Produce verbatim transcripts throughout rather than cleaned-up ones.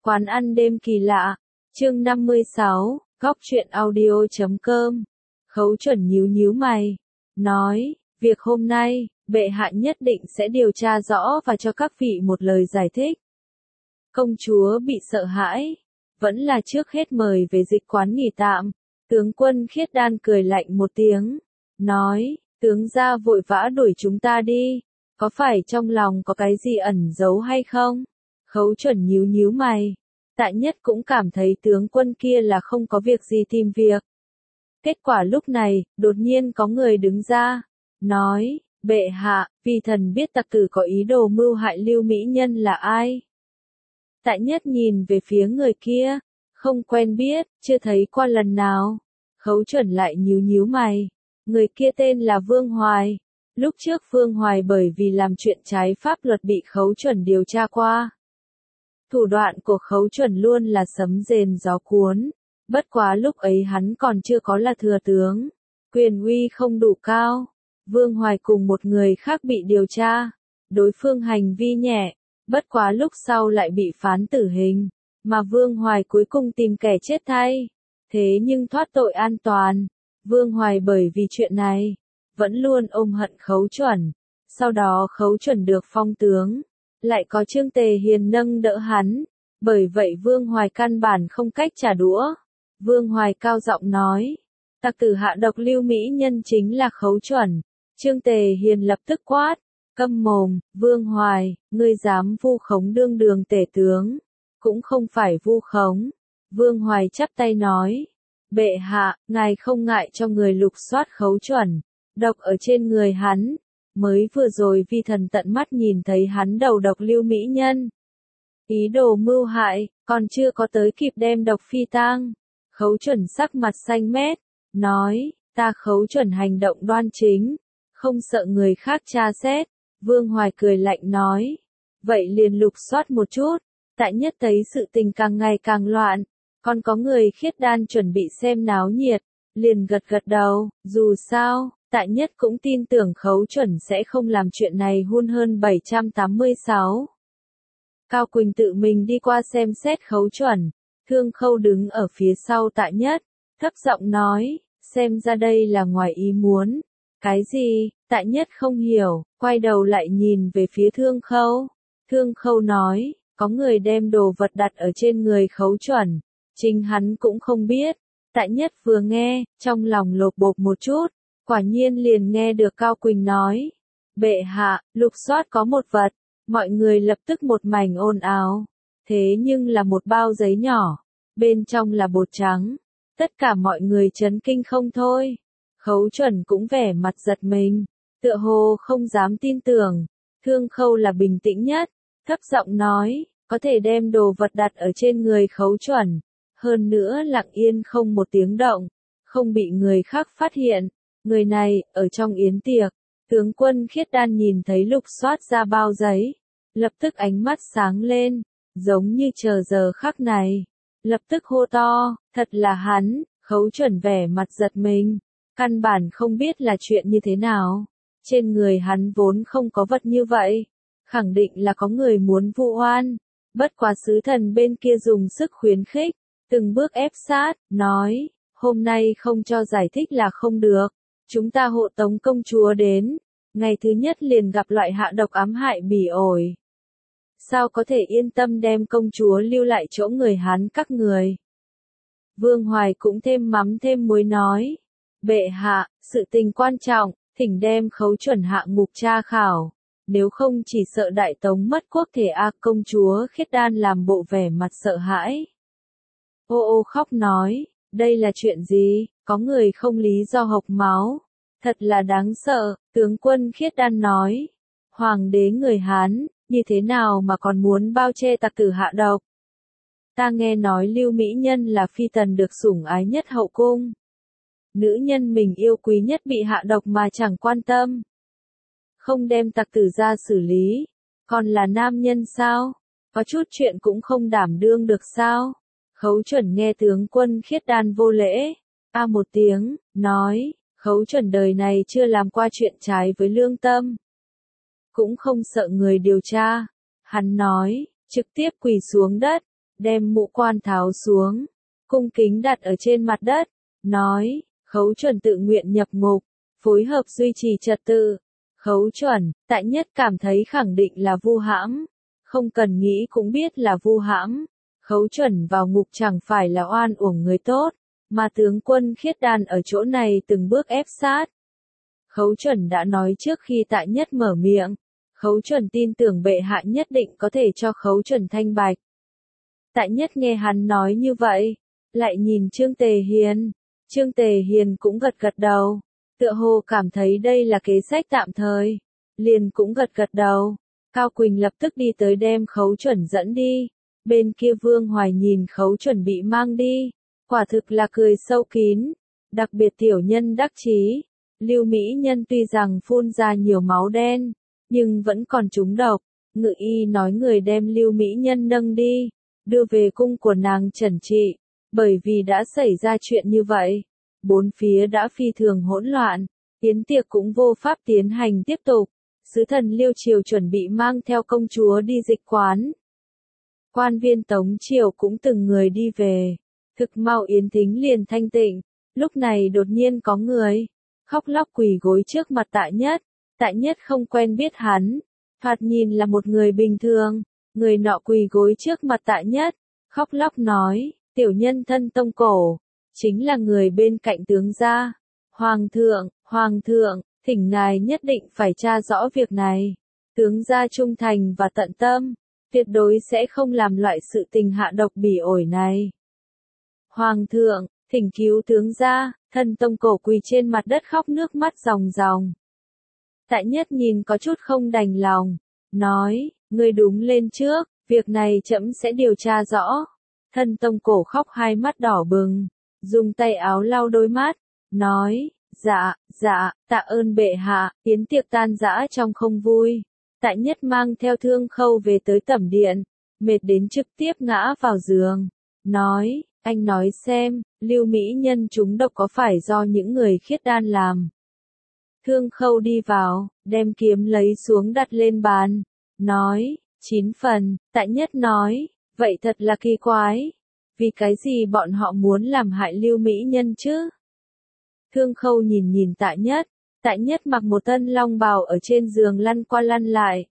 Quán ăn đêm kỳ lạ, chương năm mươi sáu, góc truyện audio chấm com. Khấu Chuẩn nhíu nhíu mày, nói, việc hôm nay, bệ hạ nhất định sẽ điều tra rõ và cho các vị một lời giải thích. Công chúa bị sợ hãi, vẫn là trước hết mời về dịch quán nghỉ tạm. Tướng quân Khiết Đan cười lạnh một tiếng, nói, tướng gia vội vã đuổi chúng ta đi, có phải trong lòng có cái gì ẩn giấu hay không? Khấu Chuẩn nhíu nhíu mày, Tạ Nhất cũng cảm thấy tướng quân kia là không có việc gì tìm việc. Kết quả lúc này, đột nhiên có người đứng ra, nói, bệ hạ, vì thần biết tặc tử có ý đồ mưu hại Lưu Mỹ Nhân là ai. Tạ Nhất nhìn về phía người kia, không quen biết, chưa thấy qua lần nào. Khấu Chuẩn lại nhíu nhíu mày, người kia tên là Vương Hoài. Lúc trước Vương Hoài bởi vì làm chuyện trái pháp luật bị Khấu Chuẩn điều tra qua. Thủ đoạn của Khấu Chuẩn luôn là sấm rền gió cuốn, bất quá lúc ấy hắn còn chưa có là thừa tướng, quyền uy không đủ cao. Vương Hoài cùng một người khác bị điều tra, đối phương hành vi nhẹ, bất quá lúc sau lại bị phán tử hình, mà Vương Hoài cuối cùng tìm kẻ chết thay, thế nhưng thoát tội an toàn. Vương Hoài bởi vì chuyện này, vẫn luôn ôm hận Khấu Chuẩn, sau đó Khấu Chuẩn được phong tướng, lại có Trương Tề Hiền nâng đỡ hắn, bởi vậy Vương Hoài căn bản không cách trả đũa. Vương Hoài cao giọng nói, tặc tử hạ độc Lưu Mỹ Nhân chính là Khấu Chuẩn. Trương Tề Hiền lập tức quát, câm mồm, Vương Hoài, ngươi dám vu khống đương đường tể tướng, cũng không phải vu khống. Vương Hoài chắp tay nói, bệ hạ, ngài không ngại cho người lục soát Khấu Chuẩn, độc ở trên người hắn. Mới vừa rồi vi thần tận mắt nhìn thấy hắn đầu độc Lưu Mỹ Nhân. Ý đồ mưu hại, còn chưa có tới kịp đem độc phi tang. Khấu Chuẩn sắc mặt xanh mét, nói, ta Khấu Chuẩn hành động đoan chính, không sợ người khác tra xét. Vương Hoài cười lạnh nói, vậy liền lục soát một chút. Tạ Nhất thấy sự tình càng ngày càng loạn, còn có người Khiết Đan chuẩn bị xem náo nhiệt, liền gật gật đầu, dù sao, Tạ Nhất cũng tin tưởng Khấu Chuẩn sẽ không làm chuyện này. Hun hơn bảy trăm tám mươi sáu. Cao Quỳnh tự mình đi qua xem xét Khấu Chuẩn, Thương Khâu đứng ở phía sau Tạ Nhất, thấp giọng nói, xem ra đây là ngoài ý muốn. Cái gì? Tạ Nhất không hiểu, quay đầu lại nhìn về phía Thương Khâu. Thương Khâu nói, có người đem đồ vật đặt ở trên người Khấu Chuẩn, chính hắn cũng không biết. Tạ Nhất vừa nghe, trong lòng lột bột một chút. Quả nhiên liền nghe được Cao Quỳnh nói, bệ hạ, lục soát có một vật, mọi người lập tức một mảnh ồn ào, thế nhưng là một bao giấy nhỏ, bên trong là bột trắng, tất cả mọi người chấn kinh không thôi. Khấu Chuẩn cũng vẻ mặt giật mình, tựa hồ không dám tin tưởng. Thương Khâu là bình tĩnh nhất, thấp giọng nói, có thể đem đồ vật đặt ở trên người Khấu Chuẩn, hơn nữa lặng yên không một tiếng động, không bị người khác phát hiện. Người này, ở trong yến tiệc, tướng quân Khiết Đan nhìn thấy lục soát ra bao giấy, lập tức ánh mắt sáng lên, giống như chờ giờ khắc này, lập tức hô to, thật là hắn. Khấu Chuẩn vẻ mặt giật mình, căn bản không biết là chuyện như thế nào, trên người hắn vốn không có vật như vậy, khẳng định là có người muốn vu oan, bất quá sứ thần bên kia dùng sức khuyến khích, từng bước ép sát, nói, hôm nay không cho giải thích là không được. Chúng ta hộ tống công chúa đến, ngày thứ nhất liền gặp loại hạ độc ám hại bỉ ổi. Sao có thể yên tâm đem công chúa lưu lại chỗ người Hán các người? Vương Hoài cũng thêm mắm thêm muối nói, bệ hạ, sự tình quan trọng, thỉnh đem Khấu Chuẩn hạ ngục tra khảo, nếu không chỉ sợ đại tống mất quốc thể. A công chúa Khiết Đan làm bộ vẻ mặt sợ hãi. Ô ô khóc nói, đây là chuyện gì? Có người không lý do hộc máu, thật là đáng sợ. Tướng quân Khiết Đan nói, hoàng đế người Hán, như thế nào mà còn muốn bao che tặc tử hạ độc? Ta nghe nói Lưu Mỹ Nhân là phi tần được sủng ái nhất hậu cung. Nữ nhân mình yêu quý nhất bị hạ độc mà chẳng quan tâm. Không đem tặc tử ra xử lý, còn là nam nhân sao? Có chút chuyện cũng không đảm đương được sao? Khấu Chuẩn nghe tướng quân Khiết Đan vô lễ. A một tiếng, nói, Khấu Chuẩn đời này chưa làm qua chuyện trái với lương tâm. Cũng không sợ người điều tra. Hắn nói, trực tiếp quỳ xuống đất, đem mũ quan tháo xuống, cung kính đặt ở trên mặt đất, nói, Khấu Chuẩn tự nguyện nhập ngục, phối hợp duy trì trật tự. Khấu Chuẩn, Tại Nhất cảm thấy khẳng định là vu hãm, không cần nghĩ cũng biết là vu hãm. Khấu Chuẩn vào ngục chẳng phải là oan uổng người tốt, mà tướng quân Khiết Đan ở chỗ này từng bước ép sát. Khấu Chuẩn đã nói trước khi Tại Nhất mở miệng, Khấu Chuẩn tin tưởng bệ hạ nhất định có thể cho Khấu Chuẩn thanh bạch. Tại Nhất nghe hắn nói như vậy, lại nhìn Trương Tề Hiền, Trương Tề Hiền cũng gật gật đầu, tựa hồ cảm thấy đây là kế sách tạm thời, liền cũng gật gật đầu. Cao Quỳnh lập tức đi tới đem Khấu Chuẩn dẫn đi, bên kia Vương Hoài nhìn Khấu Chuẩn bị mang đi, quả thực là cười sâu kín, đặc biệt tiểu nhân đắc chí. Lưu Mỹ Nhân tuy rằng phun ra nhiều máu đen, nhưng vẫn còn trúng độc, ngự y nói người đem Lưu Mỹ Nhân nâng đi, đưa về cung của nàng trần trị, bởi vì đã xảy ra chuyện như vậy, bốn phía đã phi thường hỗn loạn, yến tiệc cũng vô pháp tiến hành tiếp tục, sứ thần Liêu Triều chuẩn bị mang theo công chúa đi dịch quán. Quan viên Tống Triều cũng từng người đi về, thực mau yến thính liền thanh tịnh, lúc này đột nhiên có người khóc lóc quỳ gối trước mặt Tại Nhất, Tại Nhất không quen biết hắn, thoạt nhìn là một người bình thường, người nọ quỳ gối trước mặt Tại Nhất, khóc lóc nói, tiểu nhân thân Tông Cổ, chính là người bên cạnh tướng gia. Hoàng thượng, Hoàng thượng, thỉnh ngài nhất định phải tra rõ việc này, tướng gia trung thành và tận tâm, tuyệt đối sẽ không làm loại sự tình hạ độc bỉ ổi này. Hoàng thượng, thỉnh cứu tướng gia. Thân Tông Cổ quỳ trên mặt đất khóc nước mắt ròng ròng. Tại Nhất nhìn có chút không đành lòng, nói, ngươi đúng lên trước, việc này trẫm sẽ điều tra rõ. Thân Tông Cổ khóc hai mắt đỏ bừng, dùng tay áo lau đôi mắt, nói, dạ, dạ, tạ ơn bệ hạ. Yến tiệc tan rã trong không vui. Tại Nhất mang theo Thương Khâu về tới tẩm điện, mệt đến trực tiếp ngã vào giường, nói, anh nói xem, Lưu Mỹ Nhân trúng độc có phải do những người Khiết Đan làm? Thương Khâu đi vào, đem kiếm lấy xuống đặt lên bàn, nói, chín phần. Tại Nhất nói, vậy thật là kỳ quái, vì cái gì bọn họ muốn làm hại Lưu Mỹ Nhân chứ? Thương Khâu nhìn nhìn Tại Nhất, Tại Nhất mặc một thân long bào ở trên giường lăn qua lăn lại.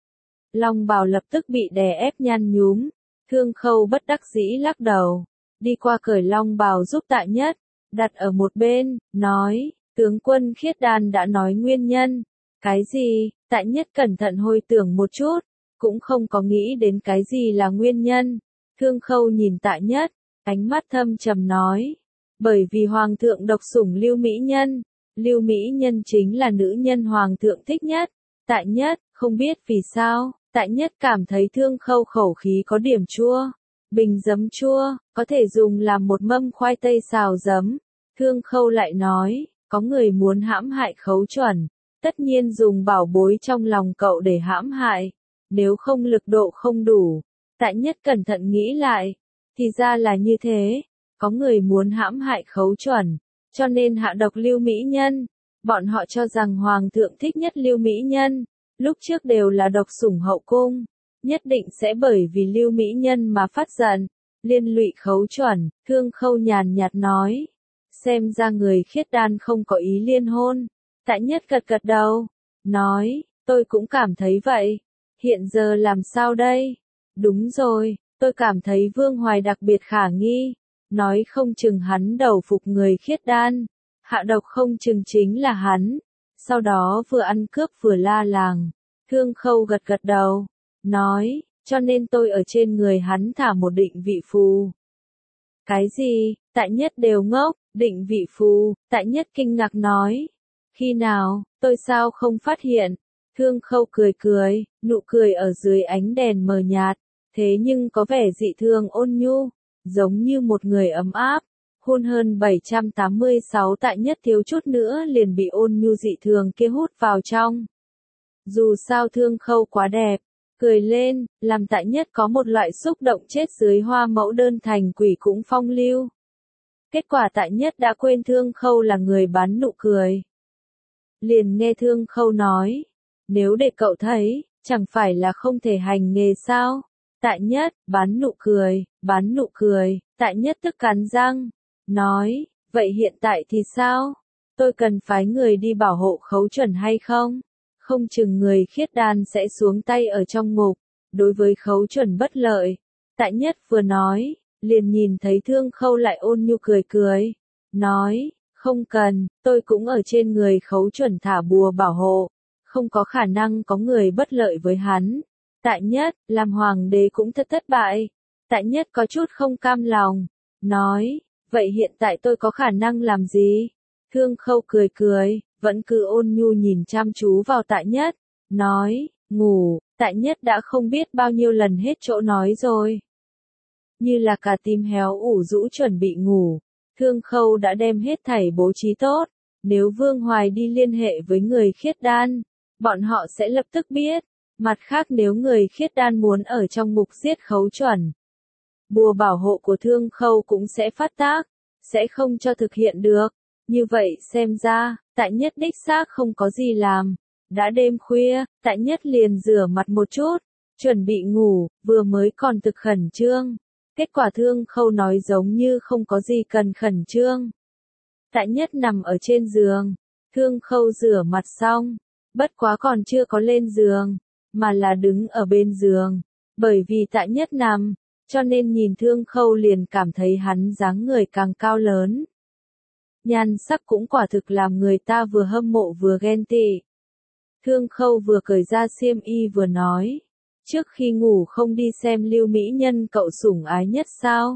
Long bào lập tức bị đè ép nhăn nhúm, Thương Khâu bất đắc dĩ lắc đầu, đi qua cởi long bào giúp Tại Nhất, đặt ở một bên, nói, tướng quân Khiết Đan đã nói nguyên nhân. Cái gì? Tại Nhất cẩn thận hồi tưởng một chút, cũng không có nghĩ đến cái gì là nguyên nhân. Thương Khâu nhìn Tại Nhất, ánh mắt thâm trầm nói, bởi vì Hoàng thượng độc sủng Lưu Mỹ Nhân, Lưu Mỹ Nhân chính là nữ nhân Hoàng thượng thích nhất. Tại Nhất, không biết vì sao, Tại Nhất cảm thấy Thương Khâu khẩu khí có điểm chua. Bình giấm chua, có thể dùng làm một mâm khoai tây xào giấm. Thương Khâu lại nói, có người muốn hãm hại Khấu Chuẩn, tất nhiên dùng bảo bối trong lòng cậu để hãm hại, nếu không lực độ không đủ. Tại Nhất cẩn thận nghĩ lại, thì ra là như thế, có người muốn hãm hại Khấu Chuẩn, cho nên hạ độc Lưu Mỹ Nhân. Bọn họ cho rằng Hoàng thượng thích nhất Lưu Mỹ Nhân, lúc trước đều là độc sủng hậu cung, nhất định sẽ bởi vì Lưu Mỹ Nhân mà phát giận, liên lụy Khấu Chuẩn. Thương Khâu nhàn nhạt nói, xem ra người Khiết Đan không có ý liên hôn. Tại Nhất gật gật đầu, nói, tôi cũng cảm thấy vậy, hiện giờ làm sao đây? Đúng rồi, tôi cảm thấy Vương Hoài đặc biệt khả nghi, nói không chừng hắn đầu phục người Khiết Đan, hạ độc không chừng chính là hắn, sau đó vừa ăn cướp vừa la làng. Thương Khâu gật gật đầu, nói, cho nên tôi ở trên người hắn thả một định vị phù. Cái gì? Tại Nhất đều ngốc, định vị phù. Tại Nhất kinh ngạc nói, khi nào, tôi sao không phát hiện? Thương Khâu cười cười, nụ cười ở dưới ánh đèn mờ nhạt, thế nhưng có vẻ dị thường ôn nhu, giống như một người ấm áp. Hôn hơn bảy trăm tám mươi sáu. Tại Nhất thiếu chút nữa liền bị ôn nhu dị thường kia hút vào trong. Dù sao Thương Khâu quá đẹp, cười lên, làm Tại Nhất có một loại xúc động chết dưới hoa mẫu đơn thành quỷ cũng phong lưu. Kết quả Tại Nhất đã quên Thương Khâu là người bán nụ cười. Liền nghe Thương Khâu nói, nếu để cậu thấy, chẳng phải là không thể hành nghề sao? Tại nhất, bán nụ cười, bán nụ cười, tại nhất tức cắn răng, nói, vậy hiện tại thì sao? Tôi cần phái người đi bảo hộ Khấu Chuẩn hay không? Không chừng người khiết đan sẽ xuống tay ở trong ngục, đối với Khấu Chuẩn bất lợi. Tại nhất vừa nói, liền nhìn thấy Thương Khâu lại ôn nhu cười cười, nói, không cần, tôi cũng ở trên người Khấu Chuẩn thả bùa bảo hộ, không có khả năng có người bất lợi với hắn. Tại nhất, làm hoàng đế cũng thật thất bại. Tại nhất có chút không cam lòng, nói, vậy hiện tại tôi có khả năng làm gì? Thương Khâu cười cười, vẫn cứ ôn nhu nhìn chăm chú vào tại nhất, nói, ngủ. Tại nhất đã không biết bao nhiêu lần hết chỗ nói rồi. Như là cả tim héo ủ rũ chuẩn bị ngủ, Thương Khâu đã đem hết thảy bố trí tốt, nếu Vương Hoài đi liên hệ với người khiết đan, bọn họ sẽ lập tức biết. Mặt khác nếu người khiết đan muốn ở trong ngục giết Khấu Chuẩn, bùa bảo hộ của Thương Khâu cũng sẽ phát tác, sẽ không cho thực hiện được. Như vậy xem ra, tại nhất đích xác không có gì làm. Đã đêm khuya, tại nhất liền rửa mặt một chút, chuẩn bị ngủ, vừa mới còn thực khẩn trương. Kết quả Thương Khâu nói giống như không có gì cần khẩn trương. Tại nhất nằm ở trên giường, Thương Khâu rửa mặt xong, bất quá còn chưa có lên giường, mà là đứng ở bên giường. Bởi vì tại nhất nằm, cho nên nhìn Thương Khâu liền cảm thấy hắn dáng người càng cao lớn. Nhan sắc cũng quả thực làm người ta vừa hâm mộ vừa ghen tị. Thương Khâu vừa cởi ra xiêm y vừa nói, trước khi ngủ không đi xem Lưu Mỹ Nhân cậu sủng ái nhất sao?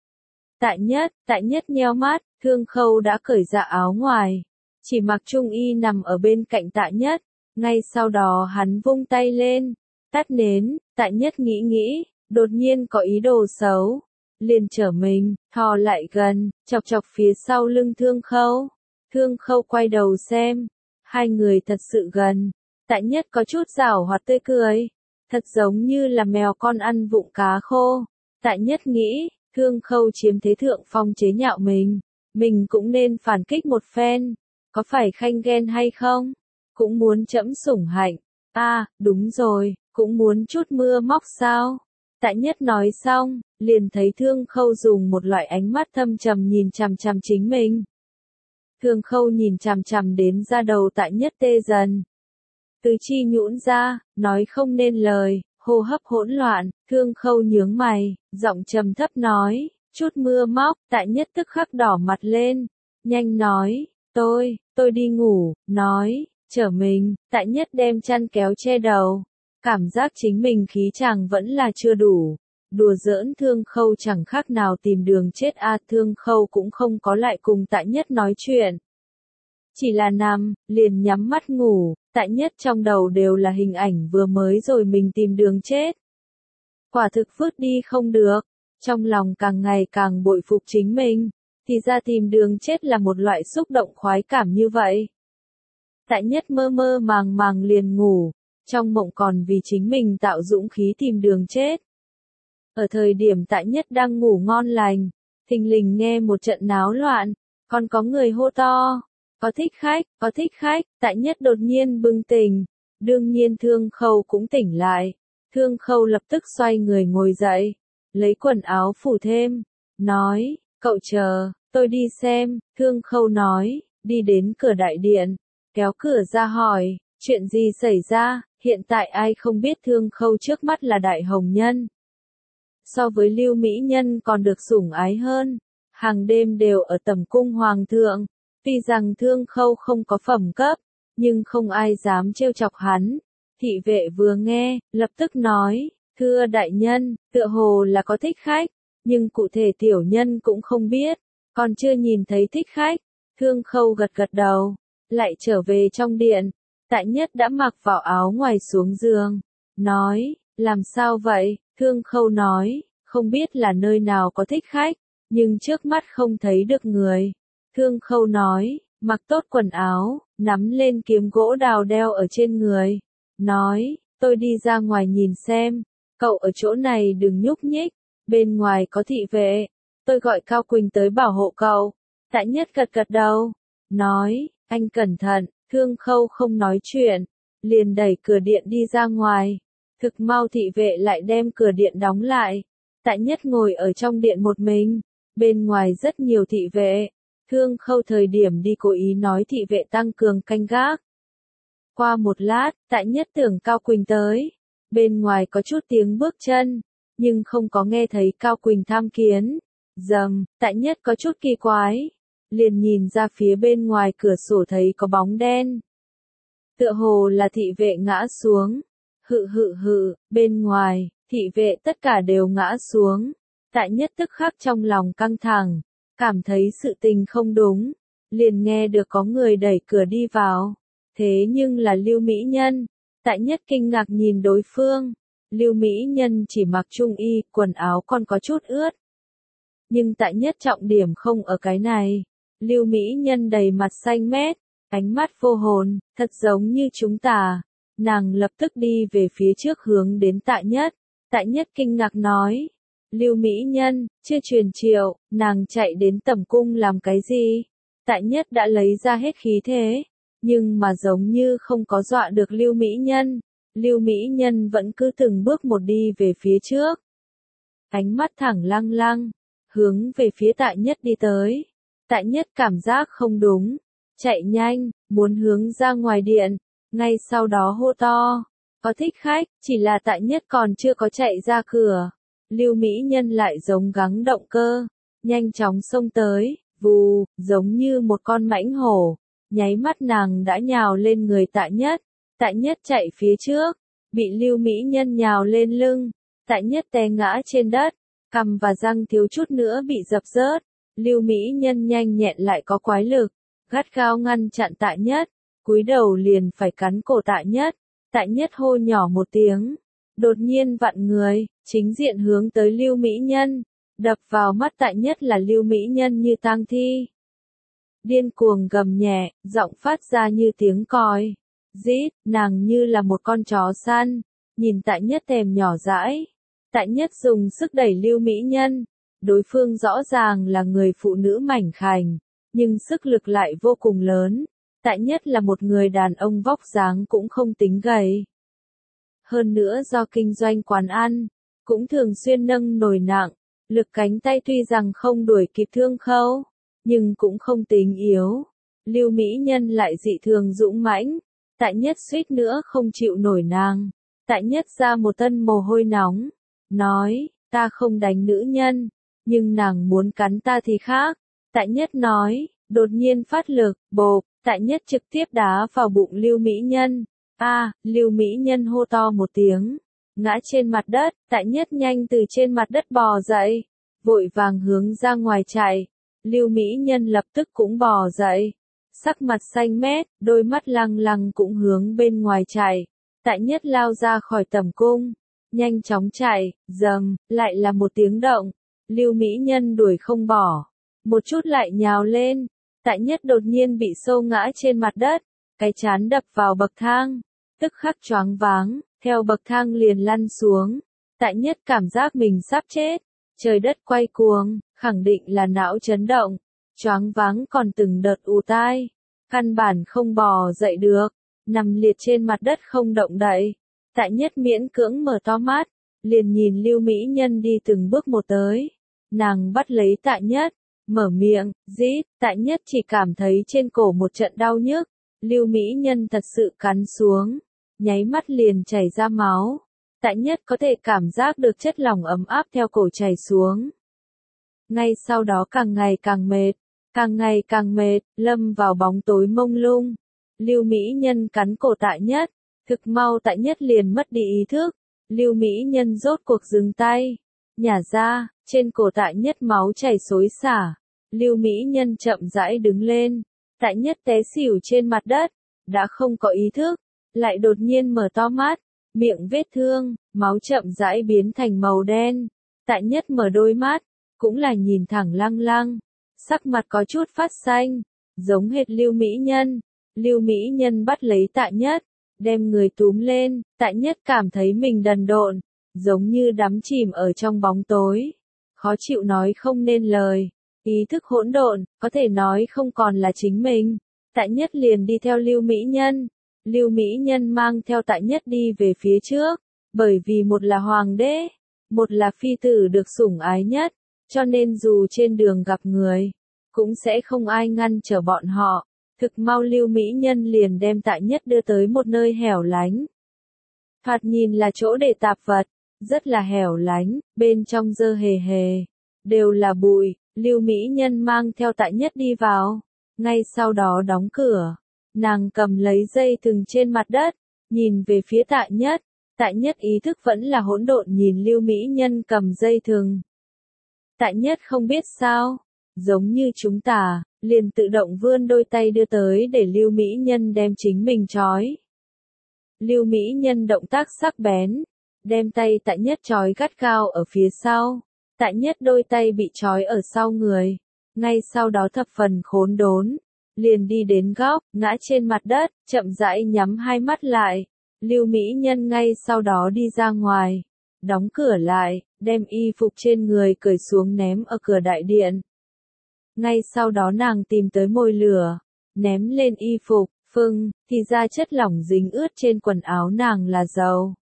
Tại nhất, tại nhất nheo mắt, Thương Khâu đã cởi ra áo ngoài, chỉ mặc trung y nằm ở bên cạnh tại nhất, ngay sau đó hắn vung tay lên, tắt nến, tại nhất nghĩ nghĩ, đột nhiên có ý đồ xấu, liền trở mình, thò lại gần, chọc chọc phía sau lưng Thương Khâu. Thương Khâu quay đầu xem, hai người thật sự gần, tại nhất có chút giảo hoạt tươi cười, thật giống như là mèo con ăn vụng cá khô. Tại nhất nghĩ, Thương Khâu chiếm thế thượng phong chế nhạo mình, mình cũng nên phản kích một phen, có phải khanh ghen hay không? Cũng muốn trẫm sủng hạnh, à, đúng rồi, cũng muốn chút mưa móc sao? Tại nhất nói xong, liền thấy Thương Khâu dùng một loại ánh mắt thâm trầm nhìn chằm chằm chính mình. Thương Khâu nhìn chằm chằm đến da đầu tại nhất tê dần. Tứ chi nhũn ra, nói không nên lời, hô hấp hỗn loạn, Thương Khâu nhướng mày, giọng trầm thấp nói, chút mưa móc, tại nhất tức khắc đỏ mặt lên, nhanh nói, tôi, tôi đi ngủ, nói, trở mình, tại nhất đem chăn kéo che đầu, cảm giác chính mình khí chàng vẫn là chưa đủ. Đùa giỡn Thương Khâu chẳng khác nào tìm đường chết a. Thương Khâu cũng không có lại cùng tại nhất nói chuyện. Chỉ là nằm, liền nhắm mắt ngủ, tại nhất trong đầu đều là hình ảnh vừa mới rồi mình tìm đường chết. Quả thực vứt đi không được, trong lòng càng ngày càng bội phục chính mình, thì ra tìm đường chết là một loại xúc động khoái cảm như vậy. Tại nhất mơ mơ màng màng liền ngủ, trong mộng còn vì chính mình tạo dũng khí tìm đường chết. Ở thời điểm tại nhất đang ngủ ngon lành, thình lình nghe một trận náo loạn, còn có người hô to, có thích khách, có thích khách, tại nhất đột nhiên bừng tỉnh, đương nhiên Thương Khâu cũng tỉnh lại, Thương Khâu lập tức xoay người ngồi dậy, lấy quần áo phủ thêm, nói, cậu chờ, tôi đi xem, Thương Khâu nói, đi đến cửa đại điện, kéo cửa ra hỏi, chuyện gì xảy ra, hiện tại ai không biết Thương Khâu trước mắt là đại hồng nhân. So với Lưu Mỹ Nhân còn được sủng ái hơn, hàng đêm đều ở tầm cung hoàng thượng, tuy rằng Thương Khâu không có phẩm cấp, nhưng không ai dám trêu chọc hắn. Thị vệ vừa nghe, lập tức nói, thưa đại nhân, tựa hồ là có thích khách, nhưng cụ thể tiểu nhân cũng không biết, còn chưa nhìn thấy thích khách. Thương Khâu gật gật đầu, lại trở về trong điện, tại nhất đã mặc vào áo ngoài xuống giường, nói, làm sao vậy? Thương Khâu nói, không biết là nơi nào có thích khách, nhưng trước mắt không thấy được người. Thương Khâu nói, mặc tốt quần áo, nắm lên kiếm gỗ đào đeo ở trên người, nói, tôi đi ra ngoài nhìn xem, cậu ở chỗ này đừng nhúc nhích, bên ngoài có thị vệ, tôi gọi Cao Quỳnh tới bảo hộ cậu. Tại nhất gật gật đầu, nói, anh cẩn thận. Thương Khâu không nói chuyện, liền đẩy cửa điện đi ra ngoài. Thực mau thị vệ lại đem cửa điện đóng lại. Tại Nhất ngồi ở trong điện một mình, bên ngoài rất nhiều thị vệ. Thương Khâu thời điểm đi cố ý nói thị vệ tăng cường canh gác. Qua một lát, Tại Nhất tưởng Cao Quỳnh tới. Bên ngoài có chút tiếng bước chân, nhưng không có nghe thấy Cao Quỳnh tham kiến. Dầm, Tại Nhất có chút kỳ quái. Liền nhìn ra phía bên ngoài cửa sổ thấy có bóng đen. Tựa hồ là thị vệ ngã xuống. Hự hự hự, bên ngoài, thị vệ tất cả đều ngã xuống. Tại Nhất tức khắc trong lòng căng thẳng, cảm thấy sự tình không đúng. Liền nghe được có người đẩy cửa đi vào. Thế nhưng là Lưu Mỹ Nhân. Tại Nhất kinh ngạc nhìn đối phương. Lưu Mỹ Nhân chỉ mặc trung y, quần áo còn có chút ướt. Nhưng Tại Nhất trọng điểm không ở cái này. Lưu Mỹ Nhân đầy mặt xanh mét, ánh mắt vô hồn, thật giống như chúng ta. Nàng lập tức đi về phía trước hướng đến Tại Nhất. Tại Nhất kinh ngạc nói. Lưu Mỹ Nhân, chưa truyền triệu, nàng chạy đến tẩm cung làm cái gì? Tại Nhất đã lấy ra hết khí thế. Nhưng mà giống như không có dọa được Lưu Mỹ Nhân. Lưu Mỹ Nhân vẫn cứ từng bước một đi về phía trước. Ánh mắt thẳng lăng lăng, hướng về phía Tại Nhất đi tới. Tại Nhất cảm giác không đúng. Chạy nhanh, muốn hướng ra ngoài điện. Ngay sau đó hô to. Có thích khách, chỉ là Tại Nhất còn chưa có chạy ra cửa. Lưu Mỹ Nhân lại giống gắng động cơ. Nhanh chóng xông tới, vù, giống như một con mãnh hổ. Nháy mắt nàng đã nhào lên người Tại Nhất. Tại Nhất chạy phía trước, bị Lưu Mỹ Nhân nhào lên lưng. Tại Nhất té ngã trên đất, cằm và răng thiếu chút nữa bị dập rớt. Lưu Mỹ Nhân nhanh nhẹn lại có quái lực, gắt gao ngăn chặn Tại Nhất, cúi đầu liền phải cắn cổ Tại Nhất. Tại Nhất hô nhỏ một tiếng, đột nhiên vặn người, chính diện hướng tới Lưu Mỹ Nhân, đập vào mắt Tại Nhất là Lưu Mỹ Nhân như tang thi. Điên cuồng gầm nhẹ, giọng phát ra như tiếng còi. Rít, nàng như là một con chó săn, nhìn Tại Nhất thèm nhỏ dãi. Tại Nhất dùng sức đẩy Lưu Mỹ Nhân. Đối phương rõ ràng là người phụ nữ mảnh khảnh, nhưng sức lực lại vô cùng lớn. Tại Nhất là một người đàn ông vóc dáng cũng không tính gầy. Hơn nữa do kinh doanh quán ăn, cũng thường xuyên nâng nồi nặng, lực cánh tay tuy rằng không đuổi kịp Thương Khâu, nhưng cũng không tính yếu. Lưu Mỹ Nhân lại dị thường dũng mãnh, Tại Nhất suýt nữa không chịu nổi nàng. Tại Nhất ra một thân mồ hôi nóng, nói, ta không đánh nữ nhân, nhưng nàng muốn cắn ta thì khác. Tại Nhất nói, đột nhiên phát lực, bộp, Tại Nhất trực tiếp đá vào bụng Lưu Mỹ Nhân. A, à, Lưu Mỹ Nhân hô to một tiếng, ngã trên mặt đất. Tại Nhất nhanh từ trên mặt đất bò dậy, vội vàng hướng ra ngoài chạy. Lưu Mỹ Nhân lập tức cũng bò dậy, sắc mặt xanh mét, đôi mắt lăng lăng cũng hướng bên ngoài chạy. Tại Nhất lao ra khỏi tẩm cung, nhanh chóng chạy, dầm, lại là một tiếng động. Lưu Mỹ Nhân đuổi không bỏ, một chút lại nhào lên. Tại Nhất đột nhiên bị xô ngã trên mặt đất, cái trán đập vào bậc thang, tức khắc choáng váng, theo bậc thang liền lăn xuống. Tại Nhất cảm giác mình sắp chết, trời đất quay cuồng, khẳng định là não chấn động, choáng váng còn từng đợt ù tai, căn bản không bò dậy được, nằm liệt trên mặt đất không động đậy. Tại Nhất miễn cưỡng mở to mắt, liền nhìn Lưu Mỹ Nhân đi từng bước một tới. Nàng bắt lấy Tại Nhất, mở miệng, rít. Tại Nhất chỉ cảm thấy trên cổ một trận đau nhức. Lưu Mỹ Nhân thật sự cắn xuống, nháy mắt liền chảy ra máu. Tại Nhất có thể cảm giác được chất lỏng ấm áp theo cổ chảy xuống. Ngay sau đó càng ngày càng mệt, càng ngày càng mệt, lâm vào bóng tối mông lung. Lưu Mỹ Nhân cắn cổ Tại Nhất, thực mau Tại Nhất liền mất đi ý thức. Lưu Mỹ Nhân rốt cuộc dừng tay, nhả ra, trên cổ Tại Nhất máu chảy xối xả. Lưu Mỹ Nhân chậm rãi đứng lên, Tại Nhất té xỉu trên mặt đất, đã không có ý thức, lại đột nhiên mở to mắt, miệng vết thương, máu chậm rãi biến thành màu đen. Tại Nhất mở đôi mắt, cũng là nhìn thẳng lăng lăng, sắc mặt có chút phát xanh, giống hệt Lưu Mỹ Nhân. Lưu Mỹ Nhân bắt lấy Tại Nhất, đem người túm lên. Tại Nhất cảm thấy mình đần độn, giống như đắm chìm ở trong bóng tối, khó chịu nói không nên lời, ý thức hỗn độn, có thể nói không còn là chính mình. Tại Nhất liền đi theo Lưu Mỹ Nhân, Lưu Mỹ Nhân mang theo Tại Nhất đi về phía trước, Bởi vì một là hoàng đế, một là phi tử được sủng ái nhất, cho nên dù trên đường gặp người, cũng sẽ không ai ngăn trở bọn họ. Thực mau Lưu Mỹ Nhân liền đem Tạ Nhất đưa tới một nơi hẻo lánh. Thoạt nhìn là chỗ để tạp vật, rất là hẻo lánh, bên trong dơ hề hề, đều là bụi. Lưu Mỹ Nhân mang theo Tạ Nhất đi vào, ngay sau đó đóng cửa. Nàng cầm lấy dây thừng trên mặt đất, nhìn về phía Tạ Nhất. Tạ Nhất ý thức vẫn là hỗn độn nhìn Lưu Mỹ Nhân cầm dây thừng. Tạ Nhất không biết sao, giống như chúng ta, liền tự động vươn đôi tay đưa tới để Lưu Mỹ Nhân đem chính mình trói. Lưu Mỹ Nhân động tác sắc bén, đem tay Tạ Nhất trói gắt gao ở phía sau. Tạ Nhất đôi tay bị trói ở sau người, ngay sau đó thập phần khốn đốn, liền đi đến góc, ngã trên mặt đất, chậm rãi nhắm hai mắt lại. Lưu Mỹ Nhân ngay sau đó đi ra ngoài, đóng cửa lại, đem y phục trên người cởi xuống ném ở cửa đại điện. Ngay sau đó nàng tìm tới mồi lửa, ném lên y phục, phưng, thì ra chất lỏng dính ướt trên quần áo nàng là dầu.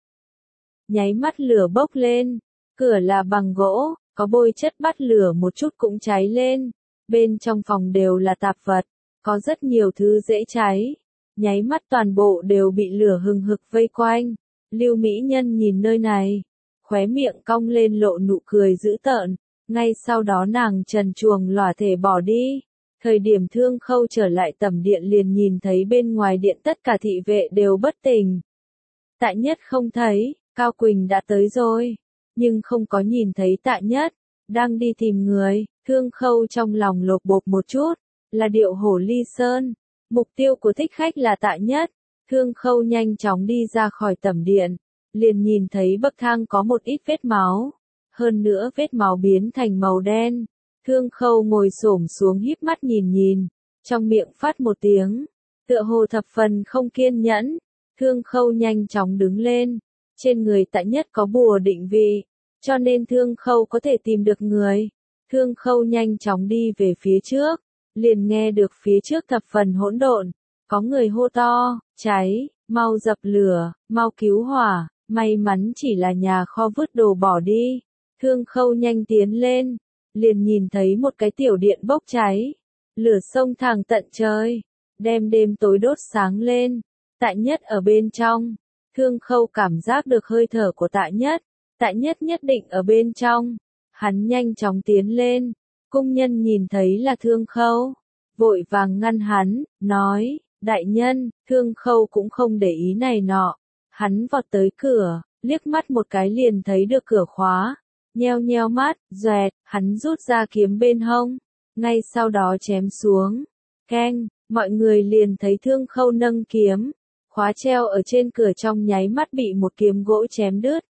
Nháy mắt lửa bốc lên, cửa là bằng gỗ, có bôi chất bắt lửa một chút cũng cháy lên. Bên trong phòng đều là tạp vật, có rất nhiều thứ dễ cháy. Nháy mắt toàn bộ đều bị lửa hừng hực vây quanh. Lưu Mỹ Nhân nhìn nơi này, khóe miệng cong lên lộ nụ cười dữ tợn. Ngay sau đó nàng trần truồng lòa thể bỏ đi. Thời điểm Thương Khâu trở lại tẩm điện liền nhìn thấy bên ngoài điện tất cả thị vệ đều bất tỉnh. Tạ Nhất không thấy, Cao Quỳnh đã tới rồi, nhưng không có nhìn thấy Tạ Nhất, đang đi tìm người. Thương Khâu trong lòng lột bột một chút, là điệu hổ ly sơn. Mục tiêu của thích khách là Tạ Nhất. Thương Khâu nhanh chóng đi ra khỏi tẩm điện, liền nhìn thấy bậc thang có một ít vết máu. Hơn nữa vết máu biến thành màu đen. Thương Khâu ngồi xổm xuống híp mắt nhìn nhìn, trong miệng phát một tiếng, tựa hồ thập phần không kiên nhẫn. Thương Khâu nhanh chóng đứng lên, trên người Tạ Nhất có bùa định vị, cho nên Thương Khâu có thể tìm được người. Thương Khâu nhanh chóng đi về phía trước, liền nghe được phía trước thập phần hỗn độn, có người hô to, cháy, mau dập lửa, mau cứu hỏa, may mắn chỉ là nhà kho vứt đồ bỏ đi. Thương Khâu nhanh tiến lên, liền nhìn thấy một cái tiểu điện bốc cháy, lửa xông thẳng tận trời, đem đêm tối đốt sáng lên. Tạ Nhất ở bên trong, Thương Khâu cảm giác được hơi thở của Tạ Nhất, Tạ Nhất nhất định ở bên trong, hắn nhanh chóng tiến lên, cung nhân nhìn thấy là Thương Khâu, vội vàng ngăn hắn, nói, đại nhân. Thương Khâu cũng không để ý này nọ, hắn vọt tới cửa, liếc mắt một cái liền thấy được cửa khóa. Nheo nheo mắt, doẹt, hắn rút ra kiếm bên hông, ngay sau đó chém xuống. Keng, mọi người liền thấy Thương Khâu nâng kiếm, khóa treo ở trên cửa trong nháy mắt bị một kiếm gỗ chém đứt.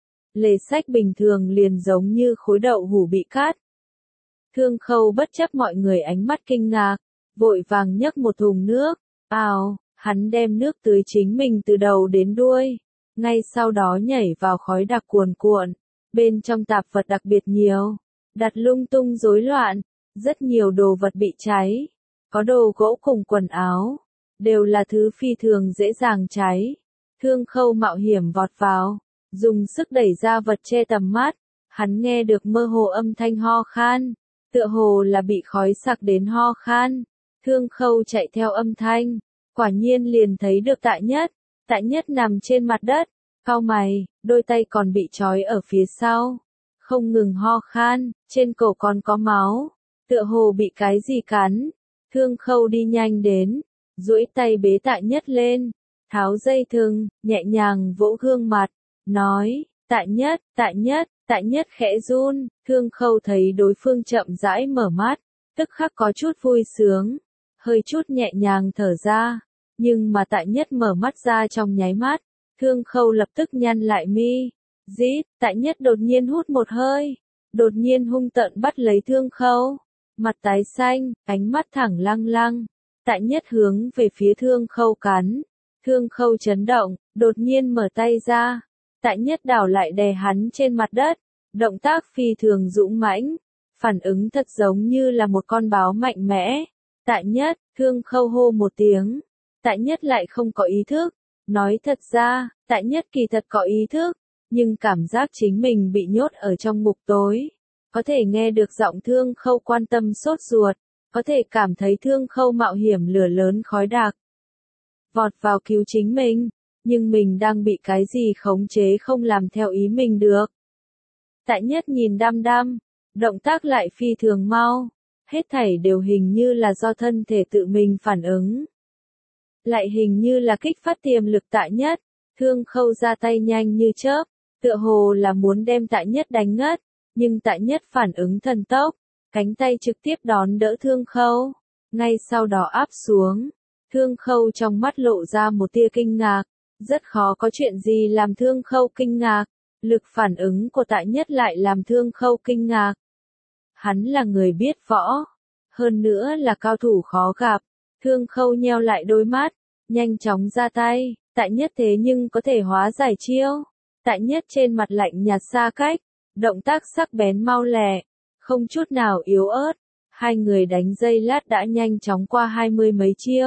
Lề sách bình thường liền giống như khối đậu hủ bị cắt. Thương Khâu bất chấp mọi người ánh mắt kinh ngạc, vội vàng nhấc một thùng nước, ào, hắn đem nước tưới chính mình từ đầu đến đuôi, ngay sau đó nhảy vào khói đặc cuồn cuộn. Bên trong tạp vật đặc biệt nhiều, đặt lung tung rối loạn, rất nhiều đồ vật bị cháy, có đồ gỗ cùng quần áo, đều là thứ phi thường dễ dàng cháy. Thương Khâu mạo hiểm vọt vào, dùng sức đẩy ra vật che tầm mắt, hắn nghe được mơ hồ âm thanh ho khan, tựa hồ là bị khói sặc đến ho khan. Thương Khâu chạy theo âm thanh, quả nhiên liền thấy được Tạ Nhất, Tạ Nhất nằm trên mặt đất. Cau mày, đôi tay còn bị trói ở phía sau, không ngừng ho khan, trên cổ còn có máu, tựa hồ bị cái gì cắn. Thương Khâu đi nhanh đến, duỗi tay bế Tạ Nhất lên, tháo dây thừng, nhẹ nhàng vỗ gương mặt, nói, Tạ Nhất, Tạ Nhất. Tạ Nhất khẽ run. Thương Khâu thấy đối phương chậm rãi mở mắt, tức khắc có chút vui sướng, hơi chút nhẹ nhàng thở ra, nhưng mà Tạ Nhất mở mắt ra trong nháy mắt. Thương Khâu lập tức nhăn lại mi, rít. Tạ Nhất đột nhiên hút một hơi, đột nhiên hung tợn bắt lấy Thương Khâu, mặt tái xanh, ánh mắt thẳng lăng lăng. Tạ Nhất hướng về phía Thương Khâu cắn, Thương Khâu chấn động, đột nhiên mở tay ra, Tạ Nhất đảo lại đè hắn trên mặt đất, động tác phi thường dũng mãnh, phản ứng thật giống như là một con báo mạnh mẽ. Tạ Nhất, Thương Khâu hô một tiếng, Tạ Nhất lại không có ý thức. Nói thật ra, Tạ Nhất kỳ thật có ý thức, nhưng cảm giác chính mình bị nhốt ở trong ngục tối. Có thể nghe được giọng Thương Khâu quan tâm sốt ruột, có thể cảm thấy Thương Khâu mạo hiểm lửa lớn khói đặc. Vọt vào cứu chính mình, nhưng mình đang bị cái gì khống chế không làm theo ý mình được. Tại Nhất nhìn đăm đăm, động tác lại phi thường mau, hết thảy đều hình như là do thân thể tự mình phản ứng. Lại hình như là kích phát tiềm lực Tại Nhất, Thương Khâu ra tay nhanh như chớp, tựa hồ là muốn đem Tại Nhất đánh ngất, nhưng Tại Nhất phản ứng thần tốc, cánh tay trực tiếp đón đỡ Thương Khâu, ngay sau đó áp xuống. Thương Khâu trong mắt lộ ra một tia kinh ngạc, rất khó có chuyện gì làm Thương Khâu kinh ngạc, lực phản ứng của Tại Nhất lại làm Thương Khâu kinh ngạc. Hắn là người biết võ, hơn nữa là cao thủ khó gặp. Thương Khâu nheo lại đôi mắt, nhanh chóng ra tay, Tại Nhất thế nhưng có thể hóa giải chiêu. Tại Nhất trên mặt lạnh nhạt xa cách, động tác sắc bén mau lẹ, không chút nào yếu ớt. Hai người đánh giây lát đã nhanh chóng qua hai mươi mấy chiêu.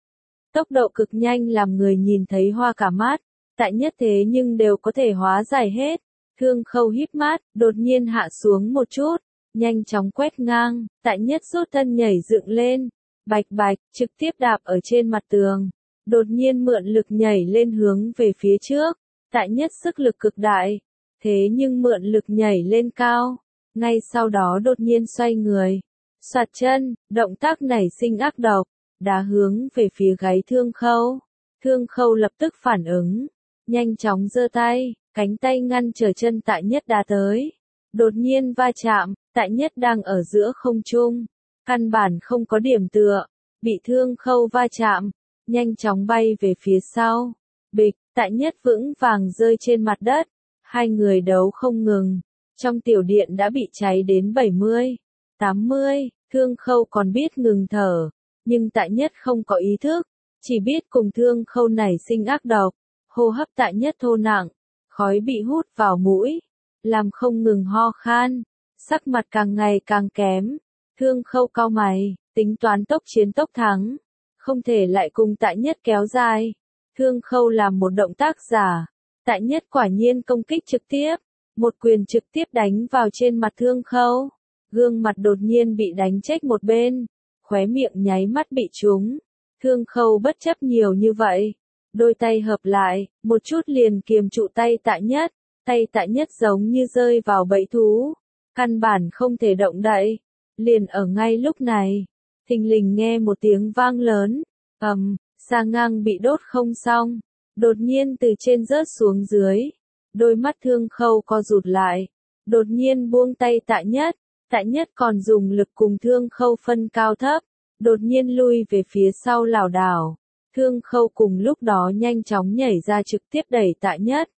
Tốc độ cực nhanh làm người nhìn thấy hoa cả mắt, Tại Nhất thế nhưng đều có thể hóa giải hết. Thương Khâu híp mắt, đột nhiên hạ xuống một chút, nhanh chóng quét ngang, Tại Nhất rút thân nhảy dựng lên, bạch bạch, trực tiếp đạp ở trên mặt tường, đột nhiên mượn lực nhảy lên hướng về phía trước. Tại Nhất sức lực cực đại, thế nhưng mượn lực nhảy lên cao, ngay sau đó đột nhiên xoay người, xoạt chân, động tác nảy sinh ác độc, đá hướng về phía gáy Thương Khâu. Thương Khâu lập tức phản ứng, nhanh chóng giơ tay, cánh tay ngăn trở chân Tại Nhất đá tới. Đột nhiên va chạm, Tại Nhất đang ở giữa không trung, căn bản không có điểm tựa, bị Thương Khâu va chạm, nhanh chóng bay về phía sau. Bịch, Tại Nhất vững vàng rơi trên mặt đất, hai người đấu không ngừng. Trong tiểu điện đã bị cháy đến bảy mươi, tám mươi, Thương Khâu còn biết ngừng thở, nhưng Tại Nhất không có ý thức, chỉ biết cùng Thương Khâu nảy sinh ác độc. Hô hấp Tại Nhất thô nặng, khói bị hút vào mũi, làm không ngừng ho khan, sắc mặt càng ngày càng kém. Thương Khâu cau mày, tính toán tốc chiến tốc thắng, không thể lại cùng Tại Nhất kéo dài. Thương Khâu làm một động tác giả, Tại Nhất quả nhiên công kích trực tiếp, một quyền trực tiếp đánh vào trên mặt Thương Khâu, gương mặt đột nhiên bị đánh chếch một bên, khóe miệng nháy mắt bị trúng. Thương Khâu bất chấp nhiều như vậy, đôi tay hợp lại, một chút liền kiềm trụ tay Tại Nhất, tay Tại Nhất giống như rơi vào bẫy thú, căn bản không thể động đậy. Liền ở ngay lúc này, thình lình nghe một tiếng vang lớn, ầm, xà ngang bị đốt không xong, đột nhiên từ trên rớt xuống dưới, đôi mắt Thương Khâu co rụt lại, đột nhiên buông tay Tại Nhất, Tại Nhất còn dùng lực cùng Thương Khâu phân cao thấp, đột nhiên lui về phía sau lảo đảo. Thương Khâu cùng lúc đó nhanh chóng nhảy ra trực tiếp đẩy Tại Nhất.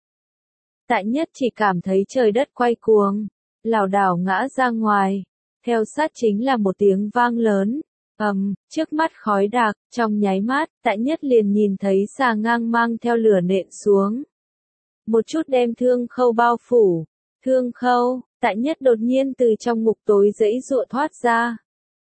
Tại Nhất chỉ cảm thấy trời đất quay cuồng, lảo đảo ngã ra ngoài, theo sát chính là một tiếng vang lớn, ầm, trước mắt khói đặc, trong nháy mắt, Tại Nhất liền nhìn thấy xà ngang mang theo lửa nện xuống. Một chút đem Thương Khâu bao phủ. Thương Khâu, Tại Nhất đột nhiên từ trong ngục tối giãy giụa thoát ra.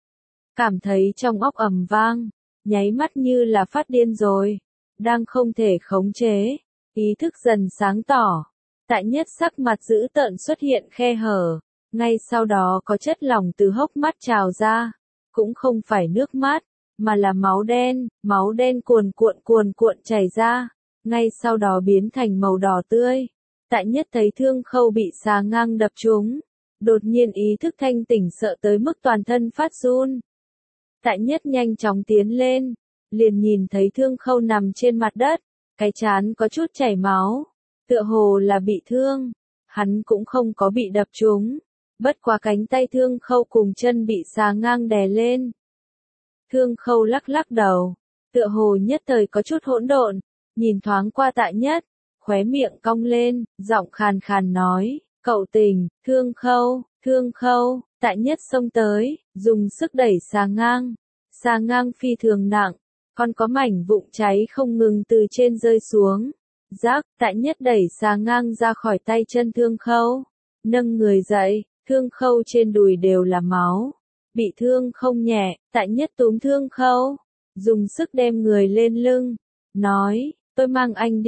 Cảm thấy trong óc ầm vang, nháy mắt như là phát điên rồi, đang không thể khống chế, ý thức dần sáng tỏ. Tại Nhất sắc mặt dữ tợn xuất hiện khe hở, ngay sau đó có chất lỏng từ hốc mắt trào ra, cũng không phải nước mắt, mà là máu đen, máu đen cuồn cuộn cuồn cuộn chảy ra, ngay sau đó biến thành màu đỏ tươi. Tại Nhất thấy Thương Khâu bị xà ngang đập trúng, đột nhiên ý thức thanh tỉnh sợ tới mức toàn thân phát run. Tại Nhất nhanh chóng tiến lên, liền nhìn thấy Thương Khâu nằm trên mặt đất, cái trán có chút chảy máu, tựa hồ là bị thương, hắn cũng không có bị đập trúng, bất quá cánh tay Thương Khâu cùng chân bị xà ngang đè lên. Thương Khâu lắc lắc đầu, tựa hồ nhất thời có chút hỗn độn, nhìn thoáng qua Tại Nhất, khóe miệng cong lên, giọng khàn khàn nói, cậu Tình, Thương Khâu, Thương Khâu. Tại Nhất xông tới, dùng sức đẩy xà ngang, xà ngang phi thường nặng, còn có mảnh vụn cháy không ngừng từ trên rơi xuống. Rác, Tại Nhất đẩy xà ngang ra khỏi tay chân Thương Khâu, nâng người dậy, Thương Khâu trên đùi đều là máu, bị thương không nhẹ. Tại Nhất túm Thương Khâu, dùng sức đem người lên lưng, nói, tôi mang anh đi.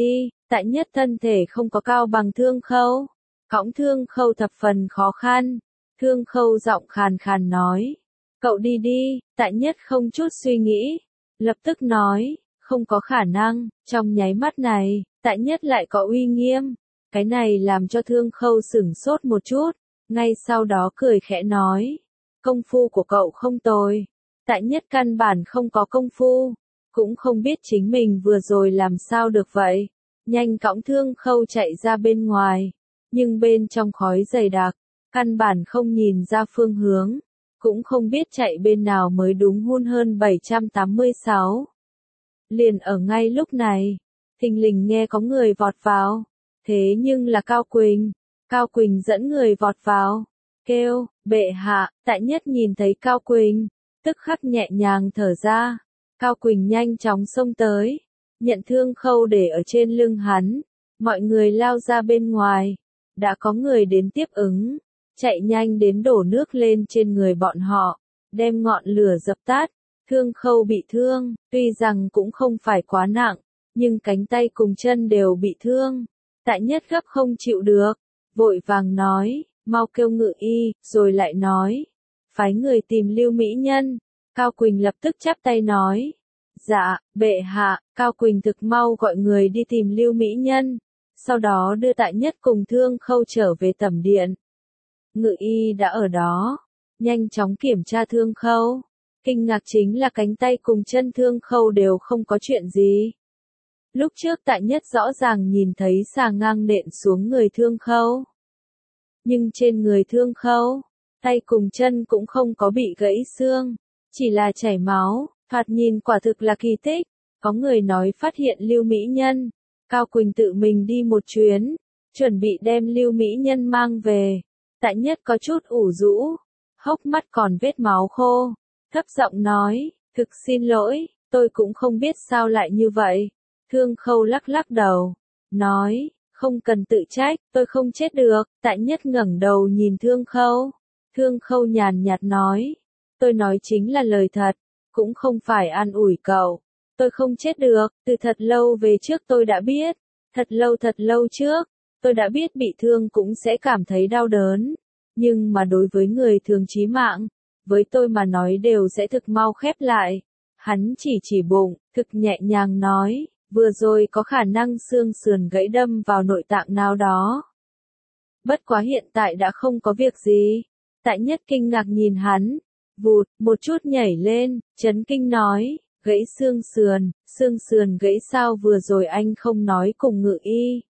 Tại nhất thân thể không có cao bằng Thương Khâu. Cõng Thương Khâu thập phần khó khăn. Thương Khâu giọng khàn khàn nói. Cậu đi đi, Tại nhất không chút suy nghĩ. Lập tức nói, không có khả năng, trong nháy mắt này, Tại nhất lại có uy nghiêm. Cái này làm cho Thương Khâu sửng sốt một chút, ngay sau đó cười khẽ nói. Công phu của cậu không tồi. Tại nhất căn bản không có công phu, cũng không biết chính mình vừa rồi làm sao được vậy. Nhanh cõng Thương Khâu chạy ra bên ngoài, nhưng bên trong khói dày đặc, căn bản không nhìn ra phương hướng, cũng không biết chạy bên nào mới đúng. Hun hơn bảy trăm tám mươi sáu. Liền ở ngay lúc này, thình lình nghe có người vọt vào, thế nhưng là Cao Quỳnh. Cao Quỳnh dẫn người vọt vào, kêu, bệ hạ. Tại nhất nhìn thấy Cao Quỳnh, tức khắc nhẹ nhàng thở ra. Cao Quỳnh nhanh chóng xông tới, nhận Thương Khâu để ở trên lưng hắn. Mọi người lao ra bên ngoài, đã có người đến tiếp ứng, chạy nhanh đến đổ nước lên trên người bọn họ, đem ngọn lửa dập tắt. Thương Khâu bị thương, tuy rằng cũng không phải quá nặng, nhưng cánh tay cùng chân đều bị thương. Tại nhất gấp không chịu được, vội vàng nói, mau kêu ngự y, rồi lại nói, phái người tìm Lưu Mỹ Nhân. Cao Quỳnh lập tức chắp tay nói, dạ, bệ hạ. Cao Quỳnh thực mau gọi người đi tìm Lưu Mỹ Nhân, sau đó đưa Tại nhất cùng Thương Khâu trở về tẩm điện. Ngự y đã ở đó, nhanh chóng kiểm tra Thương Khâu. Kinh ngạc chính là cánh tay cùng chân Thương Khâu đều không có chuyện gì. Lúc trước Tại nhất rõ ràng nhìn thấy xà ngang nện xuống người Thương Khâu. Nhưng trên người Thương Khâu, tay cùng chân cũng không có bị gãy xương, chỉ là chảy máu, thoạt nhìn quả thực là kỳ tích. Có người nói phát hiện Lưu Mỹ Nhân, Cao Quỳnh tự mình đi một chuyến, chuẩn bị đem Lưu Mỹ Nhân mang về. Tại nhất có chút ủ rũ, hốc mắt còn vết máu khô, thấp giọng nói, thực xin lỗi, tôi cũng không biết sao lại như vậy. Thương Khâu lắc lắc đầu, nói, không cần tự trách, tôi không chết được. Tại nhất ngẩng đầu nhìn Thương Khâu. Thương Khâu nhàn nhạt nói, tôi nói chính là lời thật, cũng không phải an ủi cậu. Tôi không chết được, từ thật lâu về trước tôi đã biết, thật lâu thật lâu trước, tôi đã biết bị thương cũng sẽ cảm thấy đau đớn. Nhưng mà đối với người thường chí mạng, với tôi mà nói đều sẽ thực mau khép lại. Hắn chỉ chỉ bụng, thực nhẹ nhàng nói, vừa rồi có khả năng xương sườn gãy đâm vào nội tạng nào đó. Bất quá hiện tại đã không có việc gì. Tại nhất kinh ngạc nhìn hắn, vụt, một chút nhảy lên, chấn kinh nói, gãy xương sườn, xương sườn gãy sao vừa rồi anh không nói cùng ngự y.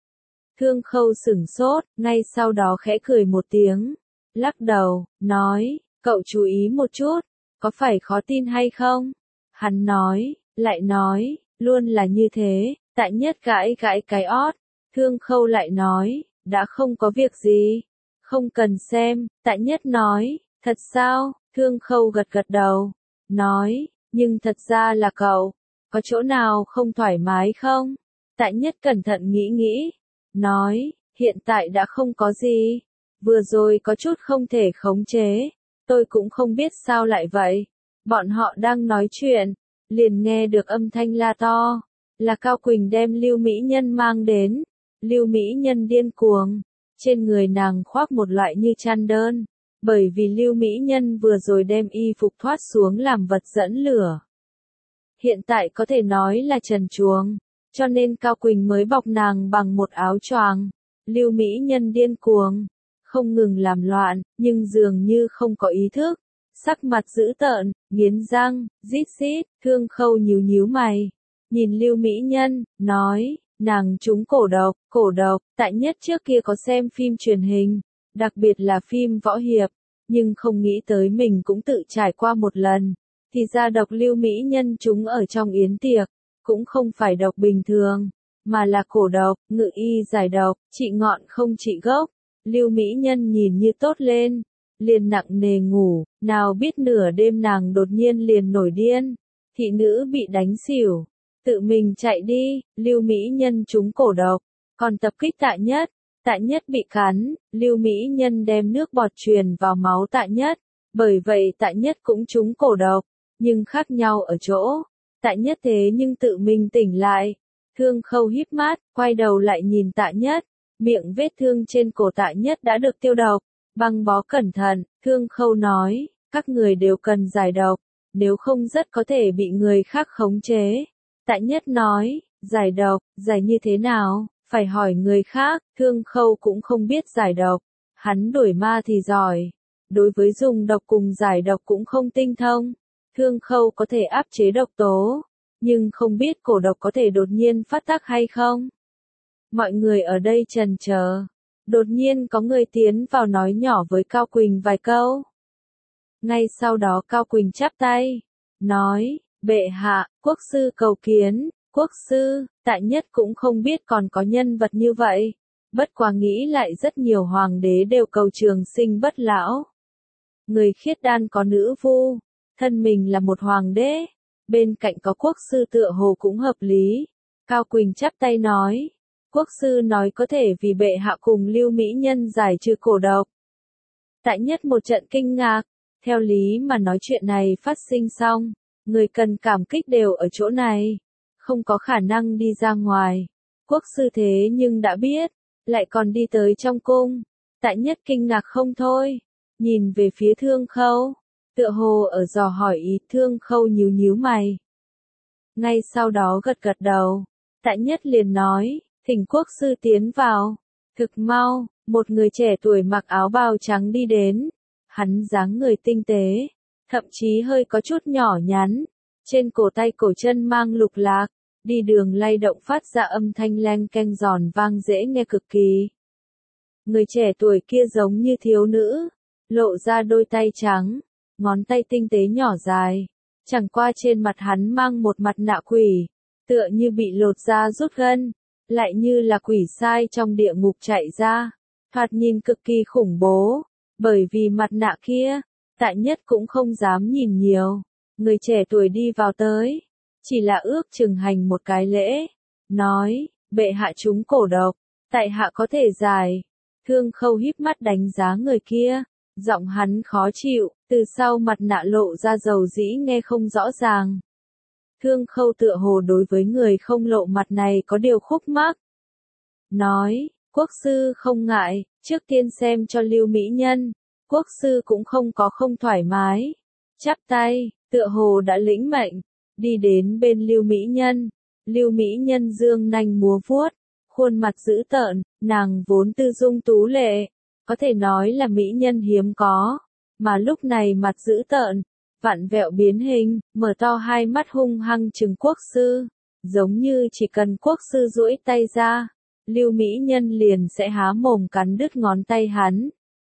Thương Khâu sửng sốt, ngay sau đó khẽ cười một tiếng, lắc đầu, nói, cậu chú ý một chút, có phải khó tin hay không? Hắn nói, lại nói, luôn là như thế. Tại nhất gãi gãi cái ót. Thương Khâu lại nói, đã không có việc gì, không cần xem. Tại nhất nói, thật sao? Thương Khâu gật gật đầu, nói, nhưng thật ra là cậu, có chỗ nào không thoải mái không? Tại nhất cẩn thận nghĩ nghĩ, nói, hiện tại đã không có gì, vừa rồi có chút không thể khống chế, tôi cũng không biết sao lại vậy. Bọn họ đang nói chuyện, liền nghe được âm thanh la to, là Cao Quỳnh đem Lưu Mỹ Nhân mang đến. Lưu Mỹ Nhân điên cuồng, trên người nàng khoác một loại như chăn đơn, bởi vì Lưu Mỹ Nhân vừa rồi đem y phục thoát xuống làm vật dẫn lửa. Hiện tại có thể nói là trần truồng, cho nên Cao Quỳnh mới bọc nàng bằng một áo choàng. Lưu Mỹ Nhân điên cuồng, không ngừng làm loạn, nhưng dường như không có ý thức, sắc mặt dữ tợn, nghiến răng, rít rít. Thương Khâu nhíu nhíu mày, nhìn Lưu Mỹ Nhân, nói, nàng trúng cổ độc. Cổ độc. Tại nhất trước kia có xem phim truyền hình, đặc biệt là phim võ hiệp, nhưng không nghĩ tới mình cũng tự trải qua một lần. Thì ra độc Lưu Mỹ Nhân trúng ở trong yến tiệc, cũng không phải độc bình thường, mà là cổ độc. Ngự y giải độc, trị ngọn không trị gốc. Lưu Mỹ Nhân nhìn như tốt lên, liền nặng nề ngủ, nào biết nửa đêm nàng đột nhiên liền nổi điên. Thị nữ bị đánh xỉu, tự mình chạy đi. Lưu Mỹ Nhân trúng cổ độc, còn tập kích Tại nhất. Tại nhất bị cắn, Lưu Mỹ Nhân đem nước bọt truyền vào máu Tại nhất, bởi vậy Tại nhất cũng trúng cổ độc, nhưng khác nhau ở chỗ, Tại nhất thế nhưng tự mình tỉnh lại, Thương Khâu híp mắt, quay đầu lại nhìn Tạ Nhất, miệng vết thương trên cổ Tạ Nhất đã được tiêu độc, băng bó cẩn thận, Thương Khâu nói, các người đều cần giải độc, nếu không rất có thể bị người khác khống chế. Tạ Nhất nói, giải độc, giải như thế nào, phải hỏi người khác, Thương Khâu cũng không biết giải độc, hắn đuổi ma thì giỏi, đối với dùng độc cùng giải độc cũng không tinh thông. Thương Khâu có thể áp chế độc tố, nhưng không biết cổ độc có thể đột nhiên phát tác hay không. Mọi người ở đây trần chờ, đột nhiên có người tiến vào nói nhỏ với Cao Quỳnh vài câu. Ngay sau đó Cao Quỳnh chắp tay, nói, bệ hạ, quốc sư cầu kiến, quốc sư. Tạ Nhất cũng không biết còn có nhân vật như vậy, bất quá nghĩ lại rất nhiều hoàng đế đều cầu trường sinh bất lão. Người khiết đan có nữ vu, thân mình là một hoàng đế, bên cạnh có quốc sư tựa hồ cũng hợp lý. Cao Quỳnh chắp tay nói, quốc sư nói có thể vì bệ hạ cùng Lưu Mỹ Nhân giải trừ cổ độc. Tạ Nhất một trận kinh ngạc, theo lý mà nói chuyện này phát sinh xong, người cần cảm kích đều ở chỗ này, không có khả năng đi ra ngoài. Quốc sư thế nhưng đã biết, lại còn đi tới trong cung. Tạ Nhất kinh ngạc không thôi, nhìn về phía Thương Khâu, tựa hồ ở dò hỏi ý. Thương Khâu nhíu nhíu mày. Ngay sau đó gật gật đầu, Tạ Nhất liền nói, thỉnh quốc sư tiến vào. Thực mau, một người trẻ tuổi mặc áo bào trắng đi đến, hắn dáng người tinh tế, thậm chí hơi có chút nhỏ nhắn, trên cổ tay cổ chân mang lục lạc, đi đường lay động phát ra âm thanh leng keng giòn vang dễ nghe cực kỳ. Người trẻ tuổi kia giống như thiếu nữ, lộ ra đôi tay trắng, ngón tay tinh tế nhỏ dài, chẳng qua trên mặt hắn mang một mặt nạ quỷ, tựa như bị lột da rút gân, lại như là quỷ sai trong địa ngục chạy ra, thoạt nhìn cực kỳ khủng bố, bởi vì mặt nạ kia, Tạ Nhất cũng không dám nhìn nhiều. Người trẻ tuổi đi vào tới, chỉ là ước chừng hành một cái lễ, nói, bệ hạ chúng cổ độc, tại hạ có thể giải. Thương Khâu híp mắt đánh giá người kia, giọng hắn khó chịu, từ sau mặt nạ lộ ra dầu dĩ nghe không rõ ràng. Thương Khâu tựa hồ đối với người không lộ mặt này có điều khúc mắc. Nói, quốc sư không ngại, trước tiên xem cho Lưu Mỹ Nhân, quốc sư cũng không có không thoải mái. Chắp tay, tựa hồ đã lĩnh mệnh, đi đến bên Lưu Mỹ Nhân. Lưu Mỹ Nhân dương nanh múa vuốt, khuôn mặt dữ tợn, nàng vốn tư dung tú lệ, có thể nói là mỹ nhân hiếm có, mà lúc này mặt dữ tợn, vặn vẹo biến hình, mở to hai mắt hung hăng trừng quốc sư, giống như chỉ cần quốc sư duỗi tay ra, Lưu Mỹ Nhân liền sẽ há mồm cắn đứt ngón tay hắn.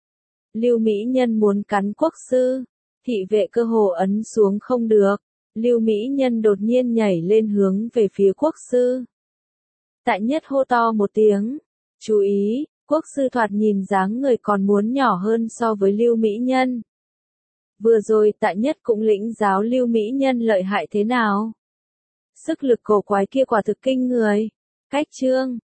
Lưu Mỹ Nhân muốn cắn quốc sư, thị vệ cơ hồ ấn xuống không được, Lưu Mỹ Nhân đột nhiên nhảy lên hướng về phía quốc sư. Tạ Nhất hô to một tiếng, chú ý, quốc sư thoạt nhìn dáng người còn muốn nhỏ hơn so với Lưu Mỹ Nhân. Vừa rồi Tạ Nhất cũng lĩnh giáo Lưu Mỹ Nhân lợi hại thế nào. Sức lực cổ quái kia quả thực kinh người. Cách chương